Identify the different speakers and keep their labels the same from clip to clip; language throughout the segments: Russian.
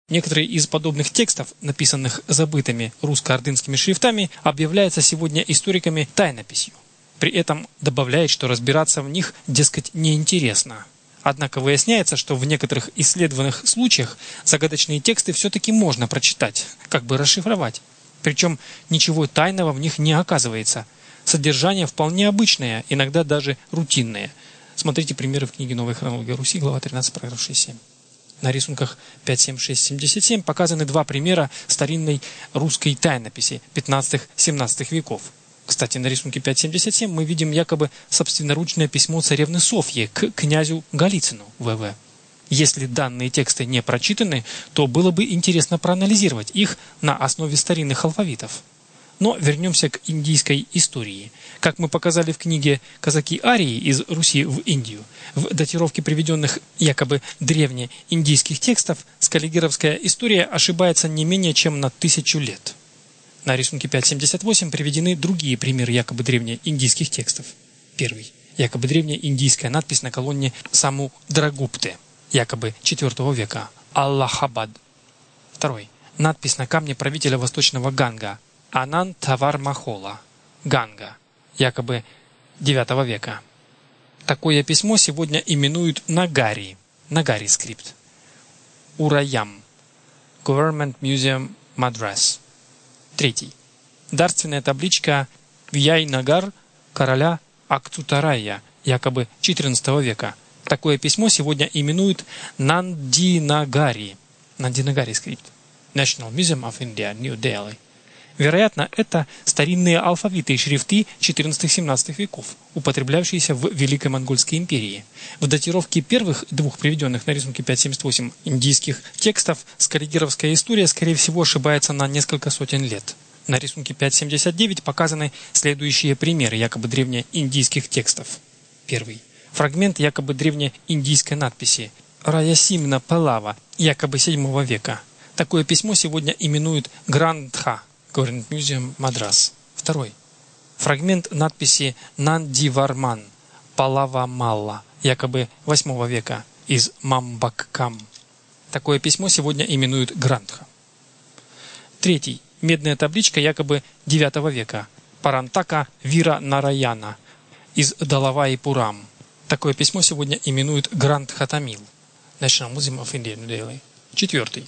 Speaker 1: Некоторые из подобных текстов, написанных забытыми русско-ордынскими шрифтами, объявляются сегодня историками тайнописью. При этом добавляет, что разбираться в них, дескать, неинтересно. Однако выясняется, что в некоторых исследованных случаях загадочные тексты все-таки можно прочитать, как бы расшифровать. Причем ничего тайного в них не оказывается. Содержание вполне обычное, иногда даже рутинное. Смотрите примеры в книге «Новая хронология Руси», глава 13, параграф 6-7. На рисунках 5.7.6.77 показаны два примера старинной русской тайнописи 15-17 веков. Кстати, на рисунке 5.77 мы видим якобы собственноручное письмо царевны Софьи к князю Голицыну В.В. Если данные тексты не прочитаны, то было бы интересно проанализировать их на основе старинных алфавитов. Но вернемся к индийской истории. Как мы показали в книге «Казаки-арии из Руси в Индию», в датировке приведенных якобы древнеиндийских текстов скаллигеровская история ошибается не менее чем на 1000 лет. На рисунке 5.78 приведены другие примеры якобы древнеиндийских текстов. Первый. Якобы древнеиндийская надпись на колонне Самудрагупты, якобы IV века, Аллахабад. Второй. Надпись на камне правителя восточного Ганга, Анантавармахола, Ганга, якобы IX века. Такое письмо сегодня именуют Нагари, Нагари скрипт. Ураям, Government Museum, Мадрас. Третий. Дарственная табличка Вьяй-Нагар короля Акцутарая, якобы XIV века. Такое письмо сегодня именуют Нандинагари, Нандинагари скрипт. National Museum of India, Нью-Дели. Вероятно, это старинные алфавиты и шрифты XIV-XVII веков, употреблявшиеся в Великой Монгольской империи. В датировке первых двух приведенных на рисунке 5.78 индийских текстов скаллигеровская история, скорее всего, ошибается на несколько сотен лет. На рисунке 5.79 показаны следующие примеры якобы древнеиндийских текстов. Первый. Фрагмент якобы древнеиндийской надписи Раясимна Палава, якобы VII века. Такое письмо сегодня именуют Грандха, Government Museum, Мадрас. Второй. Фрагмент надписи Нандиварман, Палава Малла, якобы VIII века, из Мамбаккам. Такое письмо сегодня именуют Грандха. Третий. Медная табличка якобы IX века, Парантака Вира Нараяна, из Далаваи Пурам. Такое письмо сегодня именуют Грандхатамил, National Museum of India, Нью-Дели. Четвертый.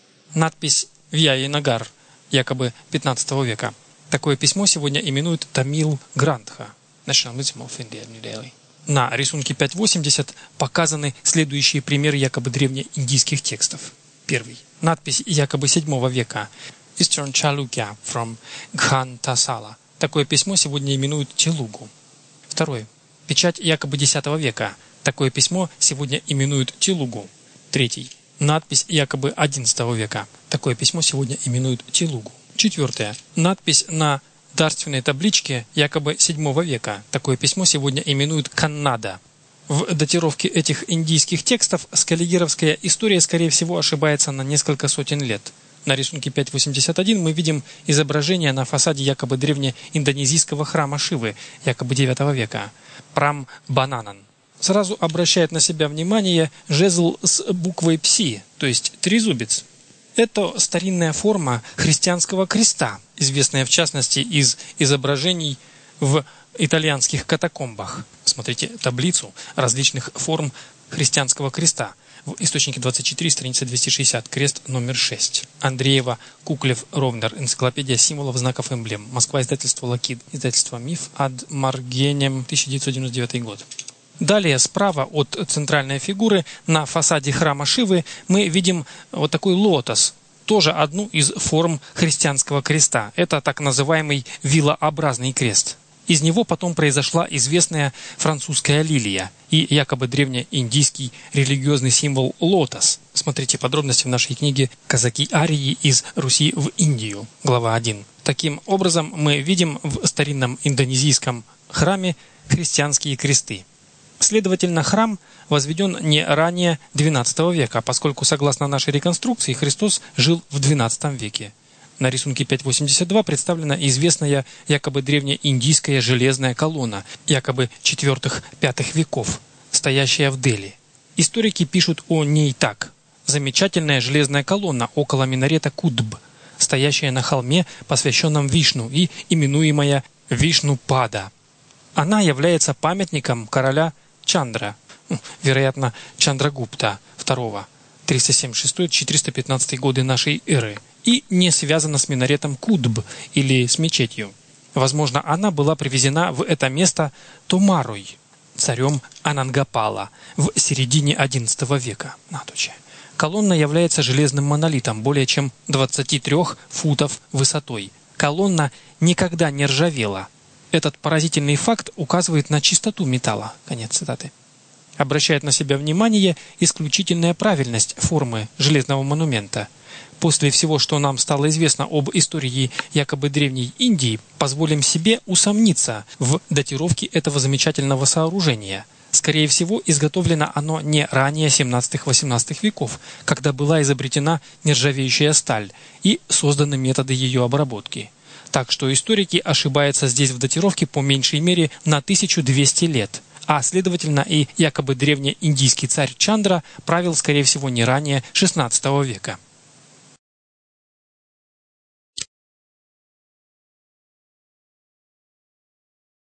Speaker 1: Надпись Вьяй-Нагар, якобы XV века. Такое письмо сегодня именуют Тамил Грандха, National Museum of India, Нью-Дели. На рисунке 5.80 показаны следующие примеры якобы древнеиндийских текстов. Первый. Надпись якобы VII века Eastern Chalukya from Гхантасала. Такое письмо сегодня именуют Телугу. Второй. Печать якобы X века. Такое письмо сегодня именуют Телугу. Третий. Надпись якобы XI века. Такое письмо сегодня именуют Телугу. Четвертое. Надпись на дарственной табличке якобы VII века. Такое письмо сегодня именуют Каннада. В датировке этих индийских текстов скаллигеровская история, скорее всего, ошибается на несколько сотен лет. На рисунке 5.81 мы видим изображение на фасаде якобы древнеиндонезийского храма Шивы, якобы IX века, Прам-Бананан. Сразу обращает на себя внимание жезл с буквой Пси, то есть трезубец. Это старинная форма христианского креста, известная в частности из изображений в итальянских катакомбах. Смотрите таблицу различных форм христианского креста. В источнике 24, страница 260, крест номер 6. Андреева, Куклев, Ровнер. Энциклопедия символов, знаков, эмблем. Москва, издательство Лакид. Издательство Миф. Ад Маргенем, 1999 год. Далее, справа от центральной фигуры на фасаде храма Шивы мы видим вот такой лотос. Тоже одну из форм христианского креста. Это так называемый вилообразный крест. Из него потом произошла известная французская лилия и якобы древнеиндийский религиозный символ лотос. Смотрите подробности в нашей книге «Казаки-арии из Руси в Индию», глава 1. Таким образом, мы видим в старинном индонезийском храме христианские кресты. Следовательно, храм возведен не ранее XII века, поскольку, согласно нашей реконструкции, Христос жил в XII веке. На рисунке 5.82 представлена известная якобы древнеиндийская железная колонна, якобы IV-V веков, стоящая в Дели. Историки пишут о ней так. замечательная железная колонна около минарета Кутб, стоящая на холме, посвященном Вишну и именуемая Вишну-пада. Она является памятником короля Чандра, вероятно, Чандрагупта II, 376-415 годы нашей эры, и не связана с минаретом Кутб или с мечетью. Возможно, она была привезена в это место Томарой, царем Анангапала, в середине XI века. Колонна является железным монолитом более чем 23 футов высотой. Колонна никогда не ржавела. Этот поразительный факт указывает на чистоту металла. Конец цитаты. Обращает на себя внимание исключительная правильность формы железного монумента. После всего, что нам стало известно об истории якобы Древней Индии, позволим себе усомниться в датировке этого замечательного сооружения. Скорее всего, изготовлено оно не ранее 17-18 веков, когда была изобретена нержавеющая сталь и созданы методы ее обработки. Так что историки ошибаются здесь в датировке по меньшей мере на 1200 лет. А следовательно и якобы древнеиндийский царь Чандра правил, скорее всего, не ранее XVI века.